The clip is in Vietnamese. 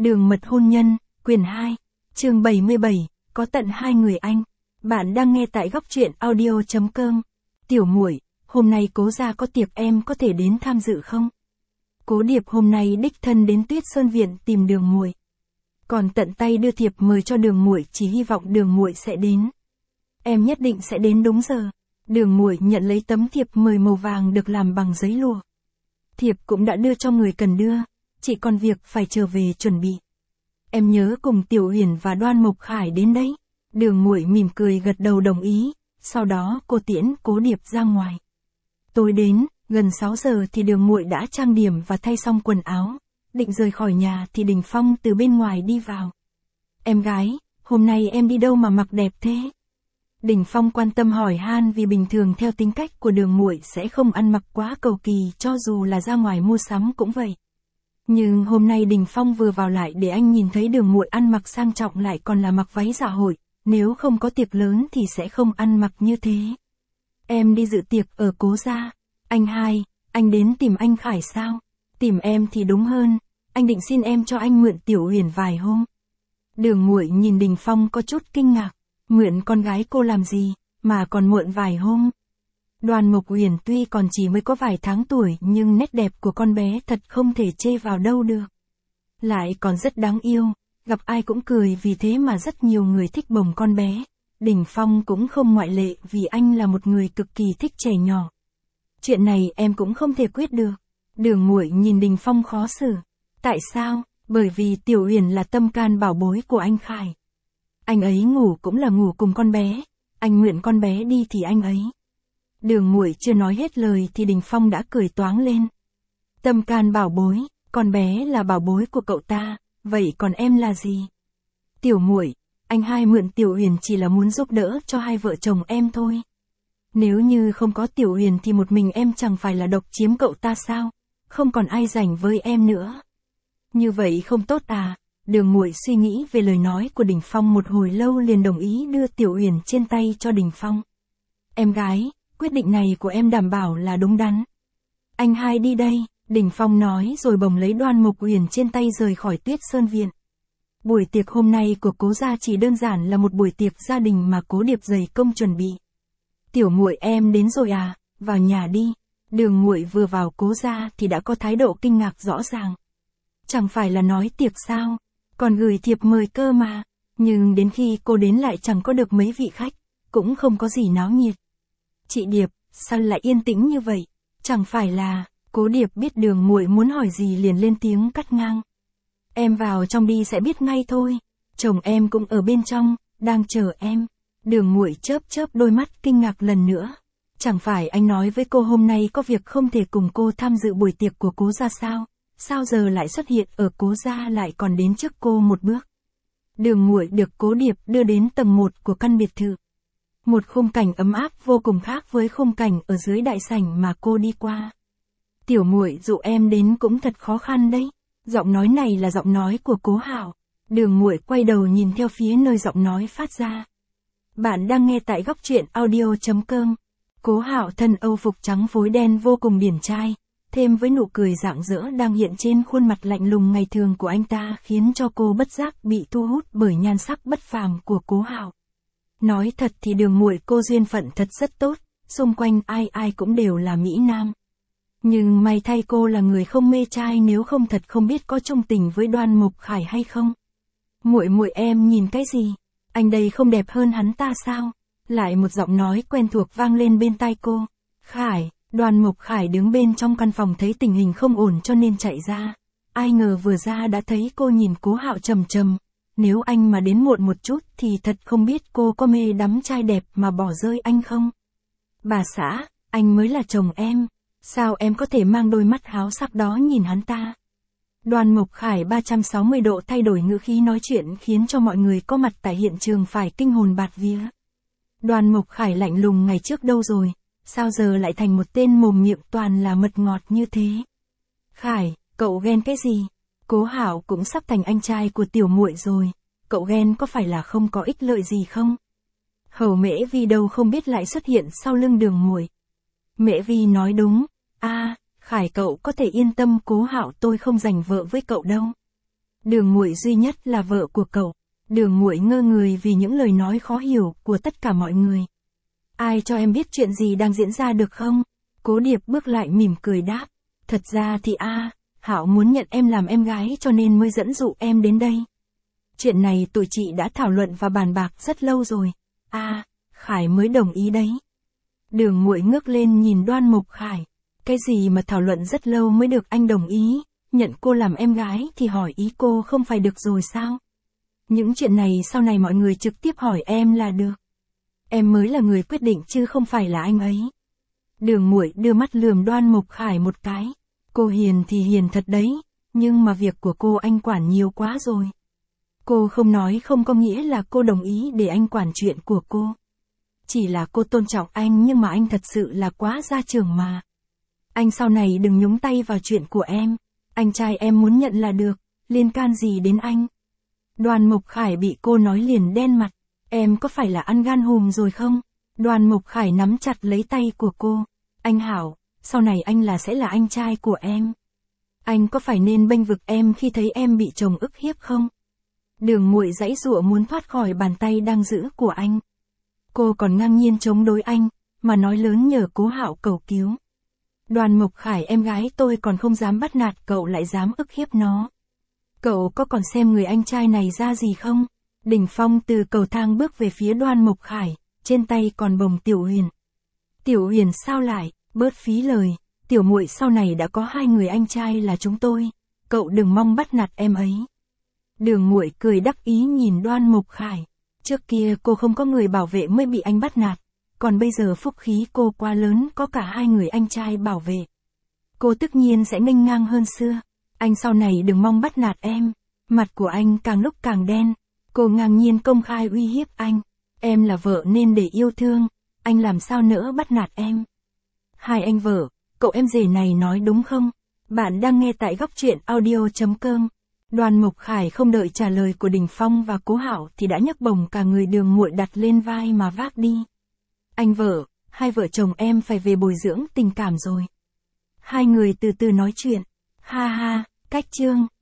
Đường mật hôn nhân, quyển 2, chương 77, có tận 2 người anh. Bạn đang nghe tại góc truyện audio.com. Tiểu muội, hôm nay Cố gia có tiệc, em có thể đến tham dự không? Cố Điệp hôm nay đích thân đến Tuyết Sơn Viện tìm Đường muội. Còn tận tay đưa thiệp mời cho Đường muội, chỉ hy vọng Đường muội sẽ đến. Em nhất định sẽ đến đúng giờ. Đường muội nhận lấy tấm thiệp mời màu vàng được làm bằng giấy lụa. Thiệp cũng đã đưa cho người cần đưa, chỉ còn việc phải trở về chuẩn bị. Em nhớ cùng Tiểu Uyển và Đoan Mộc Khải đến đấy. Đường muội mỉm cười gật đầu đồng ý, sau đó cô tiễn Cố Điệp ra ngoài. Tối đến, gần 6 giờ thì Đường muội đã trang điểm và thay xong quần áo, định rời khỏi nhà thì Đình Phong từ bên ngoài đi vào. Em gái, hôm nay em đi đâu mà mặc đẹp thế? Đình Phong quan tâm hỏi han, vì bình thường theo tính cách của Đường muội sẽ không ăn mặc quá cầu kỳ, cho dù là ra ngoài mua sắm cũng vậy. Nhưng hôm nay Đình Phong vừa vào lại để anh nhìn thấy Đường muội ăn mặc sang trọng, lại còn là mặc váy dạ hội, nếu không có tiệc lớn thì sẽ không ăn mặc như thế. Em đi dự tiệc ở Cố gia. Anh hai, anh đến tìm anh Khải sao? Tìm em thì đúng hơn, anh định xin em cho anh mượn Tiểu Uyển vài hôm. Đường muội nhìn Đình Phong có chút kinh ngạc, mượn con gái cô làm gì, mà còn mượn vài hôm? Đoan Mộc Uyển tuy còn chỉ mới có vài tháng tuổi, nhưng nét đẹp của con bé thật không thể chê vào đâu được. Lại còn rất đáng yêu, gặp ai cũng cười, vì thế mà rất nhiều người thích bồng con bé. Đình Phong cũng không ngoại lệ, vì anh là một người cực kỳ thích trẻ nhỏ. Chuyện này em cũng không thể quyết được. Đường muội nhìn Đình Phong khó xử. Tại sao? Bởi vì Tiểu Uyển là tâm can bảo bối của anh Khải. Anh ấy ngủ cũng là ngủ cùng con bé, anh nguyện con bé đi thì anh ấy. Đường muội chưa nói hết lời thì Đình Phong đã cười toáng lên. Tâm can bảo bối, con bé là bảo bối của cậu ta, vậy còn em là gì? Tiểu muội, anh hai mượn Tiểu Uyển chỉ là muốn giúp đỡ cho hai vợ chồng em thôi. Nếu như không có Tiểu Uyển thì một mình em chẳng phải là độc chiếm cậu ta sao? Không còn ai rảnh với em nữa. Như vậy không tốt à? Đường muội suy nghĩ về lời nói của Đình Phong một hồi lâu, liền đồng ý đưa Tiểu Uyển trên tay cho Đình Phong. Em gái, quyết định này của em đảm bảo là đúng đắn. Anh hai đi đây, Đình Phong nói rồi bồng lấy Đoan Mộc Uyển trên tay rời khỏi Tuyết Sơn Viện. Buổi tiệc hôm nay của Cố gia chỉ đơn giản là một buổi tiệc gia đình mà Cố Điệp dày công chuẩn bị. Tiểu muội em đến rồi à, vào nhà đi. Đường muội vừa vào Cố gia thì đã có thái độ kinh ngạc rõ ràng. Chẳng phải là nói tiệc sao, còn gửi thiệp mời cơ mà. Nhưng đến khi cô đến lại chẳng có được mấy vị khách, cũng không có gì náo nhiệt. Chị Điệp, sao lại yên tĩnh như vậy? Chẳng phải là... Cố Điệp biết đường muội muốn hỏi gì liền lên tiếng cắt ngang. Em vào trong đi sẽ biết ngay thôi. Chồng em cũng ở bên trong, đang chờ em. Đường muội chớp chớp đôi mắt kinh ngạc lần nữa. Chẳng phải anh nói với cô hôm nay có việc không thể cùng cô tham dự buổi tiệc của Cố gia sao? Sao giờ lại xuất hiện ở Cố gia, lại còn đến trước cô một bước? Đường muội được Cố Điệp đưa đến tầng 1 của căn biệt thự. Một khung cảnh ấm áp vô cùng khác với khung cảnh ở dưới đại sảnh mà cô đi qua. Tiểu muội, dụ em đến cũng thật khó khăn đấy. Giọng nói này là giọng nói của Cố Hạo. Đường muội quay đầu nhìn theo phía nơi giọng nói phát ra. Bạn đang nghe tại góc truyện audio.com. Cố Hạo thân Âu phục trắng phối đen vô cùng điển trai, thêm với nụ cười rạng rỡ đang hiện trên khuôn mặt lạnh lùng ngày thường của anh ta, khiến cho cô bất giác bị thu hút bởi nhan sắc bất phàm của Cố Hạo. Nói thật thì đường muội cô duyên phận thật rất tốt, xung quanh ai ai cũng đều là mỹ nam. Nhưng may thay cô là người không mê trai, nếu không thật không biết có chung tình với Đoan Mộc Khải hay không. Muội muội em nhìn cái gì? Anh đây không đẹp hơn hắn ta sao? Lại một giọng nói quen thuộc vang lên bên tai cô. Khải, Đoan Mộc Khải đứng bên trong căn phòng thấy tình hình không ổn cho nên chạy ra. Ai ngờ vừa ra đã thấy cô nhìn Cố Hạo trầm trầm. Nếu anh mà đến muộn một chút thì thật không biết cô có mê đắm trai đẹp mà bỏ rơi anh không? Bà xã, anh mới là chồng em. Sao em có thể mang đôi mắt háo sắc đó nhìn hắn ta? Đoan Mộc Khải 360 độ thay đổi ngữ khí nói chuyện, khiến cho mọi người có mặt tại hiện trường phải kinh hồn bạt vía. Đoan Mộc Khải lạnh lùng ngày trước đâu rồi? Sao giờ lại thành một tên mồm miệng toàn là mật ngọt như thế? Khải, cậu ghen cái gì? Cố Hạo cũng sắp thành anh trai của tiểu muội rồi. Cậu ghen có phải là không có ích lợi gì không? Hầu Mễ Vi đâu không biết lại xuất hiện sau lưng đường muội. Mễ Vi nói đúng. Khải cậu có thể yên tâm, Cố Hạo tôi không giành vợ với cậu đâu. Đường Muội duy nhất là vợ của cậu. Đường Muội ngơ người vì những lời nói khó hiểu của tất cả mọi người. Ai cho em biết chuyện gì đang diễn ra được không? Cố Điệp bước lại mỉm cười đáp. Thật ra thì Hạo muốn nhận em làm em gái cho nên mới dẫn dụ em đến đây. Chuyện này tụi chị đã thảo luận và bàn bạc rất lâu rồi. Khải mới đồng ý đấy. Đường Muội ngước lên nhìn Đoan Mộc Khải. Cái gì mà thảo luận rất lâu mới được anh đồng ý, nhận cô làm em gái thì hỏi ý cô không phải được rồi sao? Những chuyện này sau này mọi người trực tiếp hỏi em là được. Em mới là người quyết định chứ không phải là anh ấy. Đường Muội đưa mắt lườm Đoan Mộc Khải một cái. Cô hiền thì hiền thật đấy, nhưng mà việc của cô anh quản nhiều quá rồi. Cô không nói không có nghĩa là cô đồng ý để anh quản chuyện của cô. Chỉ là cô tôn trọng anh nhưng mà anh thật sự là quá gia trưởng mà. Anh sau này đừng nhúng tay vào chuyện của em. Anh trai em muốn nhận là được, liên can gì đến anh? Đoan Mộc Khải bị cô nói liền đen mặt. Em có phải là ăn gan hùm rồi không? Đoan Mộc Khải nắm chặt lấy tay của cô. Anh Hảo, sau này anh sẽ là anh trai của em. Anh có phải nên bênh vực em khi thấy em bị chồng ức hiếp không? Đường Muội giãy giụa muốn thoát khỏi bàn tay đang giữ của anh. Cô còn ngang nhiên chống đối anh, mà nói lớn nhờ Cố Hạo cầu cứu. Đoan Mộc Khải em gái tôi còn không dám bắt nạt cậu lại dám ức hiếp nó. Cậu có còn xem người anh trai này ra gì không? Đình Phong từ cầu thang bước về phía Đoan Mộc Khải, trên tay còn bồng Tiểu Huyền. Tiểu Huyền sao lại, bớt phí lời, Tiểu Muội sau này đã có 2 người anh trai là chúng tôi, cậu đừng mong bắt nạt em ấy. Đường Muội cười đắc ý nhìn Đoan Mộc Khải. Trước kia cô không có người bảo vệ mới bị anh bắt nạt, còn bây giờ phúc khí cô quá lớn có cả 2 người anh trai bảo vệ. Cô tất nhiên sẽ nghênh ngang hơn xưa. Anh sau này đừng mong bắt nạt em. Mặt của anh càng lúc càng đen. Cô ngang nhiên công khai uy hiếp anh. Em là vợ nên để yêu thương, anh làm sao nỡ bắt nạt em. Hai anh vợ, cậu em rể này nói đúng không? Bạn đang nghe tại Góc Truyện Audio.com. Đoan Mộc Khải không đợi trả lời của Đình Phong và Cố Hạo thì đã nhấc bổng cả người Đường Muội đặt lên vai mà vác đi. Anh vợ, hai vợ chồng em phải về bồi dưỡng tình cảm rồi. Hai người từ từ nói chuyện. Ha ha, cách chương.